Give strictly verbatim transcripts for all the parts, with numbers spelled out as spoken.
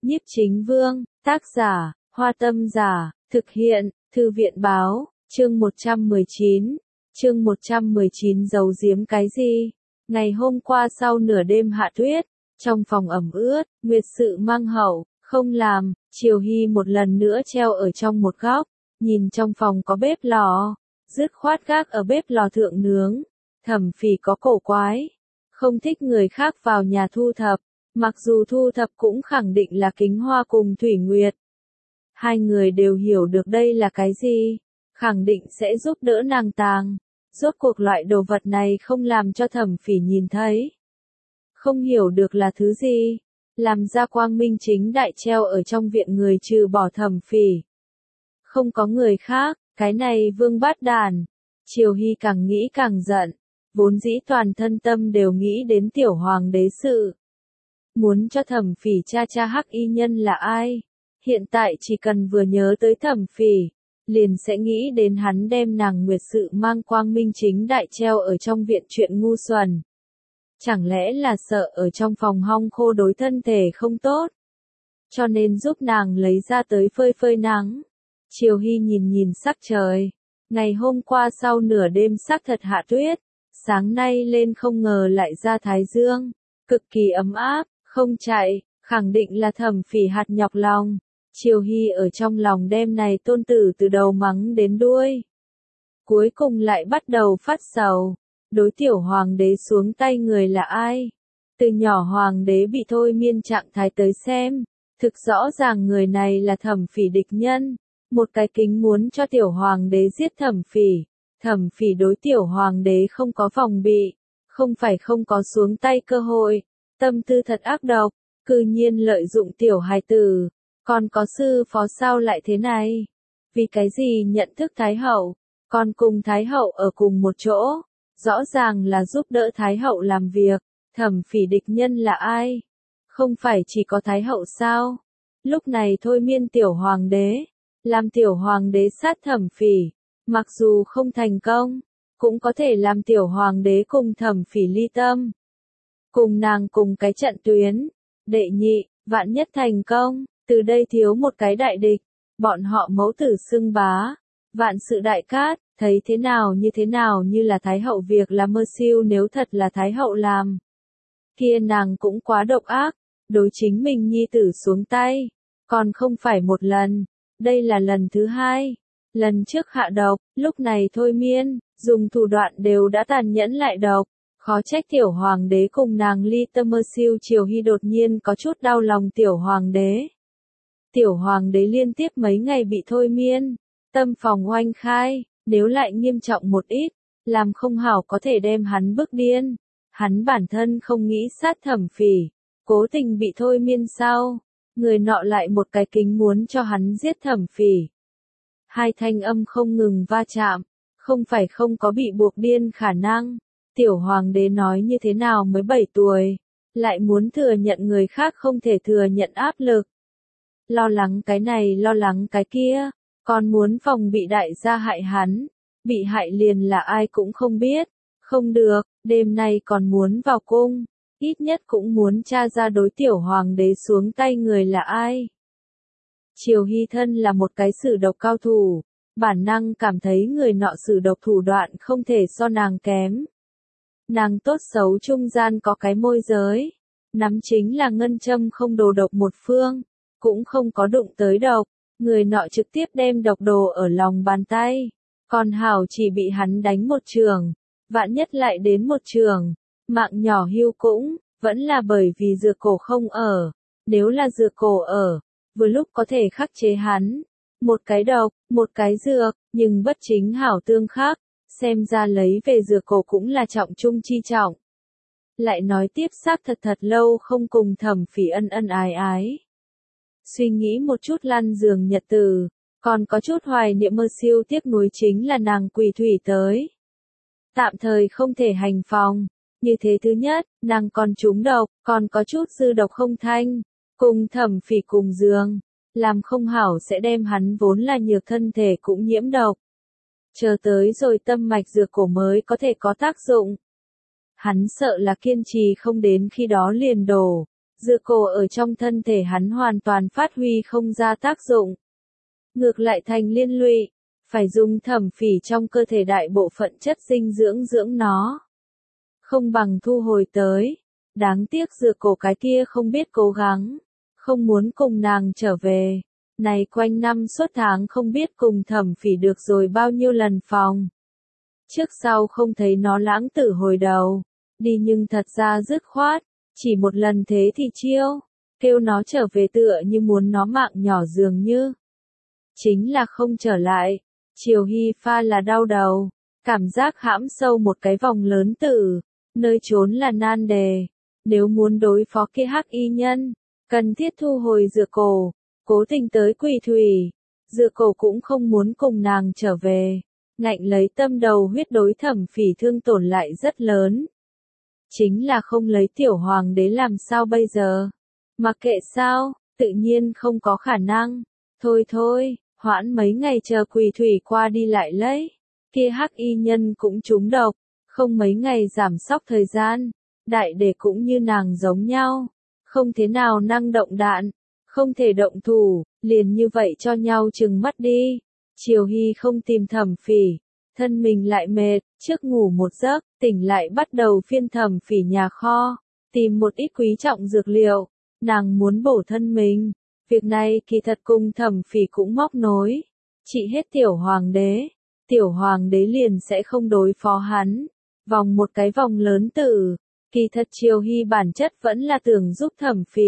Nhiếp Chính Vương, tác giả, Hoa Tâm Giả, thực hiện, Thư viện báo, chương một trăm mười chín, chương một trăm mười chín giấu giếm cái gì? Ngày hôm qua sau nửa đêm hạ tuyết, trong phòng ẩm ướt, Nguyệt Sự mang hậu, không làm, Triều Hy một lần nữa treo ở trong một góc, nhìn trong phòng có bếp lò, dứt khoát gác ở bếp lò thượng nướng. Thẩm Phỉ có cổ quái, không thích người khác vào nhà thu thập, mặc dù thu thập cũng khẳng định là Kính Hoa cùng Thủy Nguyệt. Hai người đều hiểu được đây là cái gì, khẳng định sẽ giúp đỡ nàng tàng. Rốt cuộc loại đồ vật này không làm cho Thẩm Phỉ nhìn thấy. Không hiểu được là thứ gì, làm ra quang minh chính đại treo ở trong viện người trừ bỏ Thẩm Phỉ. Không có người khác, cái này vương bát đàn. Triều Hy càng nghĩ càng giận, vốn dĩ toàn thân tâm đều nghĩ đến tiểu hoàng đế sự. Muốn cho Thẩm Phỉ cha cha hắc y nhân là ai. Hiện tại chỉ cần vừa nhớ tới Thẩm Phỉ, liền sẽ nghĩ đến hắn đem nàng Nguyệt Sự mang quang minh chính đại treo ở trong viện chuyện ngu xuẩn. Chẳng lẽ là sợ ở trong phòng hong khô đối thân thể không tốt, cho nên giúp nàng lấy ra tới phơi phơi nắng. Triều Hy nhìn nhìn sắc trời, ngày hôm qua sau nửa đêm sắc thật hạ tuyết, sáng nay lên không ngờ lại ra thái dương, cực kỳ ấm áp, không chạy, khẳng định là Thẩm Phỉ hạt nhọc lòng. Triều Hy ở trong lòng đêm này tôn tử từ đầu mắng đến đuôi. Cuối cùng lại bắt đầu phát sầu, đối tiểu hoàng đế xuống tay người là ai? Từ nhỏ hoàng đế bị thôi miên trạng thái tới xem, thực rõ ràng người này là Thẩm Phỉ địch nhân, một cái kính muốn cho tiểu hoàng đế giết Thẩm Phỉ. Thẩm Phỉ đối tiểu hoàng đế không có phòng bị, không phải không có xuống tay cơ hội, tâm tư thật ác độc, cư nhiên lợi dụng tiểu hài tử. Còn có sư phó sao lại thế này? Vì cái gì nhận thức Thái Hậu, còn cùng Thái Hậu ở cùng một chỗ? Rõ ràng là giúp đỡ Thái Hậu làm việc. Thẩm Phỉ địch nhân là ai? Không phải chỉ có Thái Hậu sao? Lúc này thôi miên tiểu hoàng đế, làm tiểu hoàng đế sát Thẩm Phỉ, mặc dù không thành công, cũng có thể làm tiểu hoàng đế cùng Thẩm Phỉ ly tâm. Cùng nàng cùng cái trận tuyến, đệ nhị, vạn nhất thành công. Từ đây thiếu một cái đại địch, bọn họ mẫu tử xưng bá, vạn sự đại cát, thấy thế nào như thế nào như là Thái Hậu việc là mơ siêu nếu thật là Thái Hậu làm. Kia nàng cũng quá độc ác, đối chính mình nhi tử xuống tay, còn không phải một lần, đây là lần thứ hai. Lần trước hạ độc, lúc này thôi miên, dùng thủ đoạn đều đã tàn nhẫn lại độc. Khó trách tiểu hoàng đế cùng nàng ly tâm mơ siêu. Triều Hy đột nhiên có chút đau lòng tiểu hoàng đế. Tiểu hoàng đế liên tiếp mấy ngày bị thôi miên, tâm phòng oanh khai, nếu lại nghiêm trọng một ít, làm không hảo có thể đem hắn bức điên. Hắn bản thân không nghĩ sát Thẩm Phỉ, cố tình bị thôi miên sau, người nọ lại một cái kính muốn cho hắn giết Thẩm Phỉ. Hai thanh âm không ngừng va chạm, không phải không có bị buộc điên khả năng. Tiểu hoàng đế nói như thế nào mới bảy tuổi, lại muốn thừa nhận người khác không thể thừa nhận áp lực. Lo lắng cái này lo lắng cái kia, còn muốn phòng bị đại gia hại hắn, bị hại liền là ai cũng không biết, không được, đêm nay còn muốn vào cung, ít nhất cũng muốn tra ra đối tiểu hoàng đế xuống tay người là ai. Triều Hy thân là một cái sử độc cao thủ, bản năng cảm thấy người nọ sử độc thủ đoạn không thể so nàng kém. Nàng tốt xấu trung gian có cái môi giới, nắm chính là ngân châm không đồ độc một phương. Cũng không có đụng tới độc, người nọ trực tiếp đem độc đồ ở lòng bàn tay, còn hảo chỉ bị hắn đánh một trường, vạn nhất lại đến một trường, mạng nhỏ hưu cũng, vẫn là bởi vì dược cổ không ở, nếu là dược cổ ở, vừa lúc có thể khắc chế hắn, một cái độc, một cái dược, nhưng bất chính hảo tương khắc, xem ra lấy về dược cổ cũng là trọng trung chi trọng. Lại nói tiếp xác thật thật lâu không cùng Thẩm Phỉ ân ân ái ái. Suy nghĩ một chút lăn giường nhật từ, còn có chút hoài niệm mơ siêu tiếc nuối chính là nàng quỷ thủy tới. Tạm thời không thể hành phòng, như thế thứ nhất, nàng còn trúng độc, còn có chút dư độc không thanh, cùng Thẩm Phỉ cùng giường, làm không hảo sẽ đem hắn vốn là nhược thân thể cũng nhiễm độc. Chờ tới rồi tâm mạch dược cổ mới có thể có tác dụng. Hắn sợ là kiên trì không đến khi đó liền đổ. dược cổ ở trong thân thể hắn hoàn toàn phát huy không ra tác dụng. Ngược lại thành liên lụy, phải dùng thẩm phỉ trong cơ thể đại bộ phận chất dinh dưỡng dưỡng nó. Không bằng thu hồi tới. Đáng tiếc dược cổ cái kia không biết cố gắng, không muốn cùng nàng trở về. Này quanh năm suốt tháng không biết cùng thẩm phỉ được rồi bao nhiêu lần phòng. Trước sau không thấy nó lãng tử hồi đầu, đi nhưng thật ra dứt khoát, chỉ một lần thế thì chiêu, kêu nó trở về tựa như muốn nó mạng nhỏ dường như. Chính là không trở lại, Triều Hy pha là đau đầu, cảm giác hãm sâu một cái vòng lớn tử, nơi trốn là nan đề. Nếu muốn đối phó kia hắc y nhân, cần thiết thu hồi dược cổ, cố tình tới quỳ thủy, dược cổ cũng không muốn cùng nàng trở về, ngạnh lấy tâm đầu huyết đối thẩm phỉ thương tổn lại rất lớn. Chính là không lấy tiểu hoàng đế làm sao bây giờ? Mặc kệ sao, tự nhiên không có khả năng. Thôi thôi, hoãn mấy ngày chờ quỳ thủy qua đi lại lấy. Kia hắc y nhân cũng trúng độc, không mấy ngày giảm sóc thời gian. Đại đệ cũng như nàng giống nhau, không thế nào năng động đạn, không thể động thủ, liền như vậy cho nhau chừng mắt đi. Triều Hy không tìm thẩm phỉ, thân mình lại mệt, trước ngủ một giấc, tỉnh lại bắt đầu phiên thẩm phỉ nhà kho, tìm một ít quý trọng dược liệu, nàng muốn bổ thân mình. Việc này kỳ thật cùng thẩm phỉ cũng móc nối, trị hết tiểu hoàng đế, tiểu hoàng đế liền sẽ không đối phó hắn, vòng một cái vòng lớn tử. Kỳ thật Triều Hy bản chất vẫn là tưởng giúp thẩm phỉ.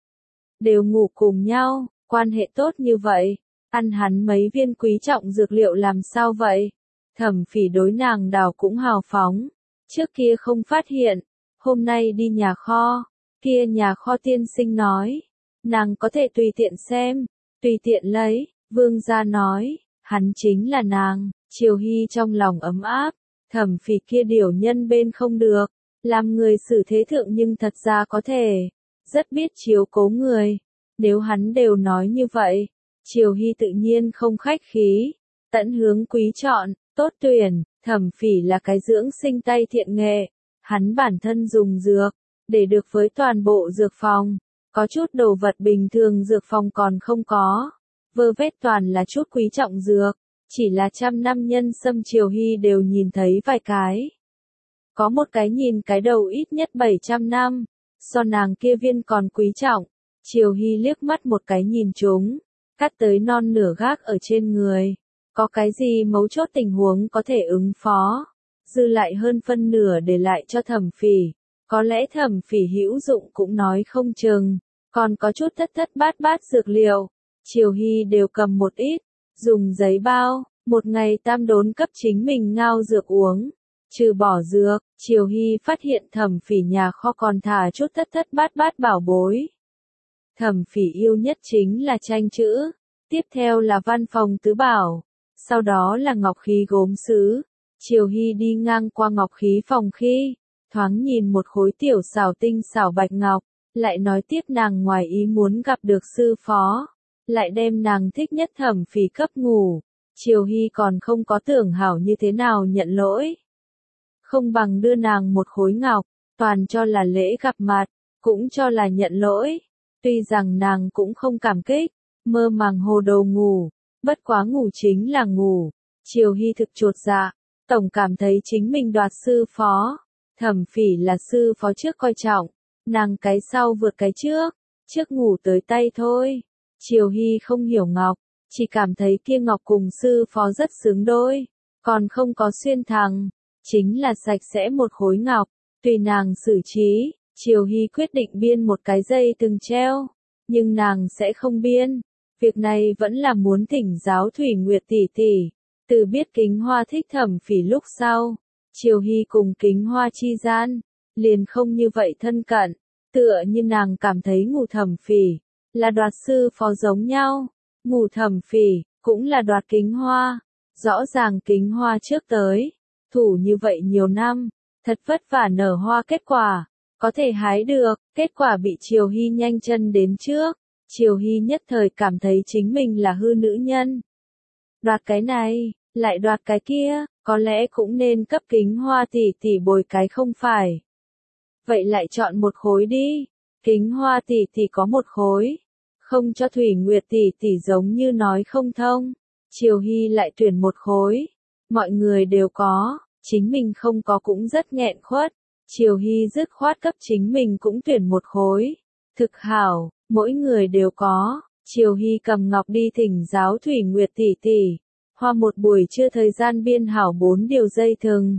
Đều ngủ cùng nhau, quan hệ tốt như vậy, ăn hắn mấy viên quý trọng dược liệu làm sao vậy? Thẩm phỉ đối nàng đào cũng hào phóng, trước kia không phát hiện, hôm nay đi nhà kho, kia nhà kho tiên sinh nói, nàng có thể tùy tiện xem, tùy tiện lấy, vương gia nói, hắn chính là nàng, Triều Hy trong lòng ấm áp, thẩm phỉ kia điều nhân bên không được. Làm người xử thế thượng nhưng thật ra có thể, rất biết chiếu cố người. Nếu hắn đều nói như vậy, Triều Hy tự nhiên không khách khí, tận hướng quý chọn, tốt tuyển, thẩm phỉ là cái dưỡng sinh tay thiện nghệ, hắn bản thân dùng dược, để được với toàn bộ dược phòng, có chút đồ vật bình thường dược phòng còn không có, vơ vét toàn là chút quý trọng dược, chỉ là trăm năm nhân xâm Triều Hy đều nhìn thấy vài cái. Có một cái nhìn cái đầu ít nhất bảy trăm năm, so nàng kia viên còn quý trọng, Triều Hy liếc mắt một cái nhìn chúng, cắt tới non nửa gác ở trên người, có cái gì mấu chốt tình huống có thể ứng phó, dư lại hơn phân nửa để lại cho thẩm phỉ, có lẽ thẩm phỉ hữu dụng cũng nói không chừng, còn có chút thất thất bát bát dược liệu, Triều Hy đều cầm một ít, dùng giấy bao, một ngày tam đốn cấp chính mình ngao dược uống. Trừ bỏ dược, Triều Hy phát hiện thẩm phỉ nhà kho còn thả chút thất thất bát bát bảo bối. Thẩm phỉ yêu nhất chính là tranh chữ, tiếp theo là văn phòng tứ bảo, sau đó là ngọc khí gốm sứ. Triều Hy đi ngang qua ngọc khí phòng khi, thoáng nhìn một khối tiểu xảo tinh xảo bạch ngọc, lại nói tiếp nàng ngoài ý muốn gặp được sư phó, lại đem nàng thích nhất thẩm phỉ cấp ngủ. Triều Hy còn không có tưởng hảo như thế nào nhận lỗi. Không bằng đưa nàng một khối ngọc, toàn cho là lễ gặp mặt, cũng cho là nhận lỗi. Tuy rằng nàng cũng không cảm kích, mơ màng hồ đồ ngủ, bất quá ngủ chính là ngủ. Triều Hy thực chột dạ, tổng cảm thấy chính mình đoạt sư phó. Thẩm phỉ là sư phó trước coi trọng, nàng cái sau vượt cái trước, trước ngủ tới tay thôi. Triều Hy không hiểu ngọc, chỉ cảm thấy kia ngọc cùng sư phó rất xứng đôi, còn không có xuyên thẳng. Chính là sạch sẽ một khối ngọc, tùy nàng xử trí, Triều Hy quyết định biên một cái dây từng treo, nhưng nàng sẽ không biên, việc này vẫn là muốn thỉnh giáo Thủy Nguyệt tỷ tỷ. Từ biết Kính Hoa thích thẩm phỉ lúc sau, Triều Hy cùng Kính Hoa chi gian, liền không như vậy thân cận, tựa như nàng cảm thấy ngủ thẩm phỉ, là đoạt sư phó giống nhau, ngủ thẩm phỉ, cũng là đoạt Kính Hoa, rõ ràng Kính Hoa trước tới. Thủ như vậy nhiều năm, thật vất vả nở hoa kết quả, có thể hái được, kết quả bị Triều Hy nhanh chân đến trước, Triều Hy nhất thời cảm thấy chính mình là hư nữ nhân. Đoạt cái này, lại đoạt cái kia, có lẽ cũng nên cấp Kính Hoa tỷ tỷ bồi cái không phải. Vậy lại chọn một khối đi, Kính Hoa tỷ tỷ có một khối, không cho Thủy Nguyệt tỷ tỷ giống như nói không thông. Triều Hy lại tuyển một khối, mọi người đều có, chính mình không có cũng rất nghẹn khuất. Triều Hy dứt khoát cấp chính mình cũng tuyển một khối. Thực hảo, mỗi người đều có. Triều Hy cầm ngọc đi thỉnh giáo Thủy Nguyệt tỷ tỷ. Hoa một buổi trưa thời gian biên hảo bốn điều dây thừng.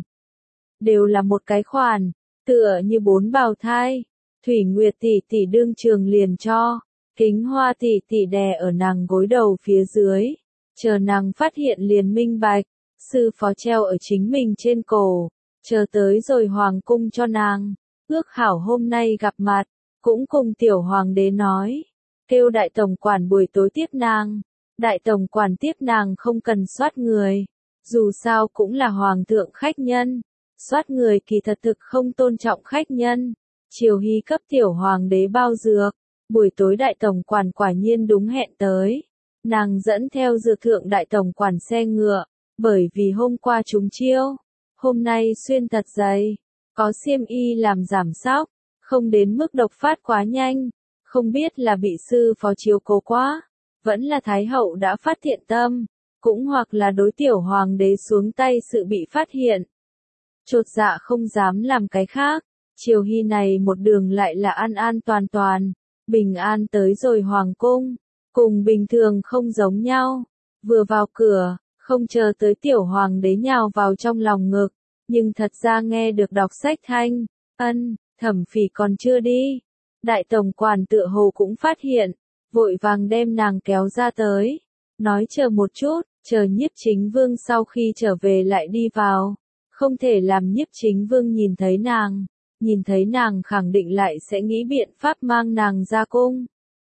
Đều là một cái khoản, tựa như bốn bào thai. Thủy Nguyệt tỷ tỷ đương trường liền cho. Kính Hoa tỷ tỷ đè ở nàng gối đầu phía dưới. Chờ nàng phát hiện liền minh bạch. Sư phó treo ở chính mình trên cổ. Chờ tới rồi hoàng cung cho nàng. Ước hảo hôm nay gặp mặt. Cũng cùng tiểu hoàng đế nói. Kêu đại tổng quản buổi tối tiếp nàng. Đại tổng quản tiếp nàng không cần soát người. Dù sao cũng là hoàng thượng khách nhân. Soát người kỳ thật thực không tôn trọng khách nhân. Triều Hy cấp tiểu hoàng đế bao dược. Buổi tối đại tổng quản quả nhiên đúng hẹn tới. Nàng dẫn theo dược thượng đại tổng quản xe ngựa. Bởi vì hôm qua trúng chiêu. Hôm nay xuyên thật dày. Có xiêm y làm giảm sóc. Không đến mức độc phát quá nhanh. Không biết là bị sư phó chiếu cố quá. Vẫn là Thái hậu đã phát thiện tâm. Cũng hoặc là đối tiểu hoàng đế xuống tay sự bị phát hiện. Chột dạ không dám làm cái khác. Triều Hy này một đường lại là an an toàn toàn. Bình an tới rồi hoàng cung. Cùng bình thường không giống nhau. Vừa vào cửa, không chờ tới tiểu hoàng đế nhào vào trong lòng ngực. Nhưng thật ra nghe được đọc sách thanh. Ân, Thẩm Phỉ còn chưa đi. Đại tổng quản tựa hồ cũng phát hiện. Vội vàng đem nàng kéo ra tới. Nói chờ một chút, chờ Nhiếp Chính Vương sau khi trở về lại đi vào. Không thể làm Nhiếp Chính Vương nhìn thấy nàng. Nhìn thấy nàng khẳng định lại sẽ nghĩ biện pháp mang nàng ra cung.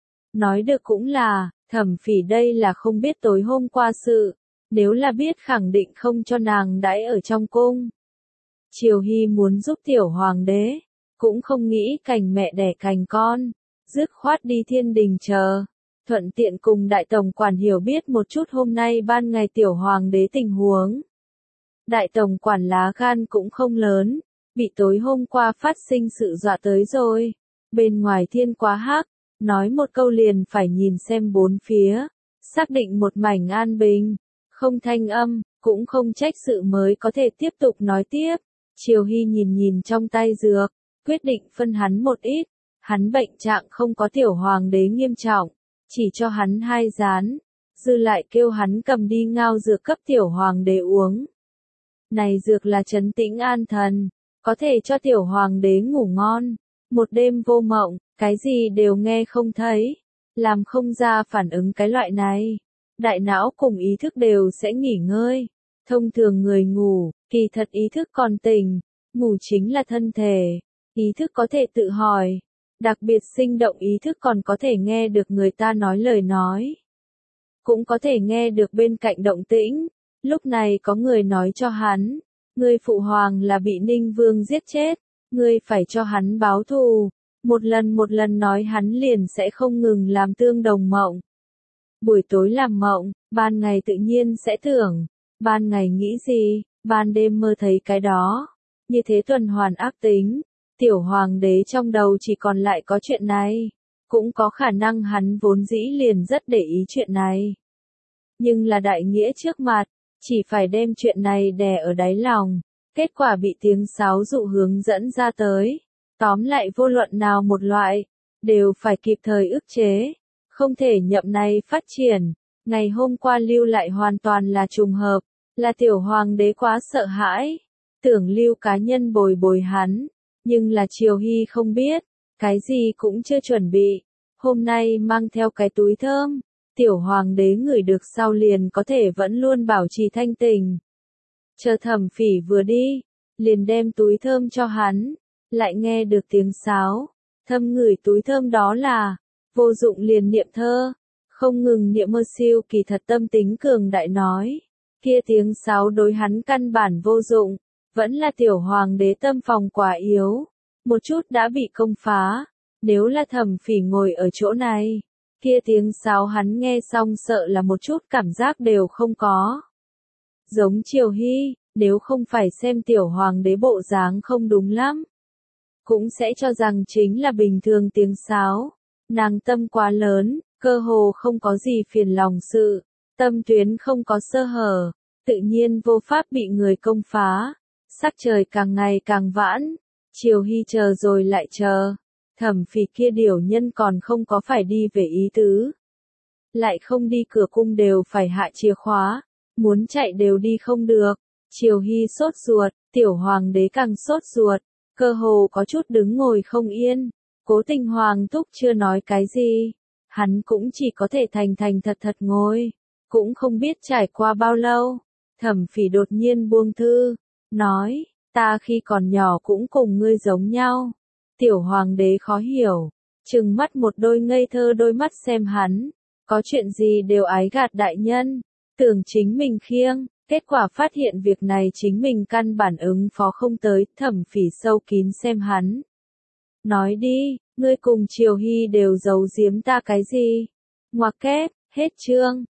Nói được cũng là, Thẩm Phỉ đây là không biết tối hôm qua sự. Nếu là biết khẳng định không cho nàng đãi ở trong cung. Triều Hy muốn giúp tiểu hoàng đế. Cũng không nghĩ cành mẹ đẻ cành con. Dứt khoát đi thiên đình chờ. Thuận tiện cùng đại tổng quản hiểu biết một chút hôm nay ban ngày tiểu hoàng đế tình huống. Đại tổng quản lá gan cũng không lớn. Bị tối hôm qua phát sinh sự dọa tới rồi. Bên ngoài thiên quá hắc. Nói một câu liền phải nhìn xem bốn phía. Xác định một mảnh an bình. Không thanh âm, cũng không trách sự mới có thể tiếp tục nói tiếp. Triều Hy nhìn nhìn trong tay dược. Quyết định phân hắn một ít. Hắn bệnh trạng không có tiểu hoàng đế nghiêm trọng. Chỉ cho hắn hai rán. Dư lại kêu hắn cầm đi ngao dược cấp tiểu hoàng đế uống. Này dược là trấn tĩnh an thần. Có thể cho tiểu hoàng đế ngủ ngon. Một đêm vô mộng, cái gì đều nghe không thấy. Làm không ra phản ứng cái loại này. Đại não cùng ý thức đều sẽ nghỉ ngơi. Thông thường người ngủ, kỳ thật ý thức còn tỉnh. Ngủ chính là thân thể. Ý thức có thể tự hỏi. Đặc biệt sinh động ý thức còn có thể nghe được người ta nói lời nói. Cũng có thể nghe được bên cạnh động tĩnh. Lúc này có người nói cho hắn. Ngươi phụ hoàng là bị Ninh Vương giết chết. Ngươi phải cho hắn báo thù. Một lần một lần nói hắn liền sẽ không ngừng làm tương đồng mộng. Buổi tối làm mộng, ban ngày tự nhiên sẽ tưởng. Ban ngày nghĩ gì, ban đêm mơ thấy cái đó. Như thế tuần hoàn ác tính. Tiểu hoàng đế trong đầu chỉ còn lại có chuyện này. Cũng có khả năng hắn vốn dĩ liền rất để ý chuyện này. Nhưng là đại nghĩa trước mặt, chỉ phải đem chuyện này đè ở đáy lòng. Kết quả bị tiếng sáo dụ hướng dẫn ra tới. Tóm lại vô luận nào một loại, đều phải kịp thời ức chế. Không thể nhậm này phát triển. Ngày hôm qua lưu lại hoàn toàn là trùng hợp. Là tiểu hoàng đế quá sợ hãi. Tưởng lưu cá nhân bồi bồi hắn. Nhưng là Triều Hy không biết. Cái gì cũng chưa chuẩn bị. Hôm nay mang theo cái túi thơm. Tiểu hoàng đế ngửi được sau liền có thể vẫn luôn bảo trì thanh tình. Chờ Thẩm Phỉ vừa đi. Liền đem túi thơm cho hắn. Lại nghe được tiếng sáo. Thâm ngửi túi thơm đó là. Vô dụng liền niệm thơ. Không ngừng niệm mơ siêu kỳ thật tâm tính cường đại nói. Kia tiếng sáo đối hắn căn bản vô dụng. Vẫn là tiểu hoàng đế tâm phòng quá yếu. Một chút đã bị công phá. Nếu là Thẩm Phỉ ngồi ở chỗ này. Kia tiếng sáo hắn nghe xong sợ là một chút cảm giác đều không có. Giống Triều Hy, nếu không phải xem tiểu hoàng đế bộ dáng không đúng lắm. cũng sẽ cho rằng chính là bình thường tiếng sáo. Nàng tâm quá lớn, cơ hồ không có gì phiền lòng sự, tâm tuyến không có sơ hở, tự nhiên vô pháp bị người công phá. Sắc trời càng ngày càng vãn, Triều Hy chờ rồi lại chờ, Thẩm Phỉ kia điểu nhân còn không có phải đi về ý tứ. Lại không đi cửa cung đều phải hạ chìa khóa, muốn chạy đều đi không được. Triều Hy sốt ruột, tiểu hoàng đế càng sốt ruột, cơ hồ có chút đứng ngồi không yên. Cố Tình hoàng thúc chưa nói cái gì, hắn cũng chỉ có thể thành thành thật thật ngồi, cũng không biết trải qua bao lâu. Thẩm Phỉ đột nhiên buông thư, nói, ta khi còn nhỏ cũng cùng ngươi giống nhau. Tiểu hoàng đế khó hiểu, trừng mắt một đôi ngây thơ đôi mắt xem hắn, có chuyện gì đều ái gạt đại nhân, tưởng chính mình khiêng, kết quả phát hiện việc này chính mình căn bản ứng phó không tới. Thẩm Phỉ sâu kín xem hắn, nói đi, ngươi cùng Triều Hy đều giấu giếm ta cái gì? Ngoặc kép, hết chương.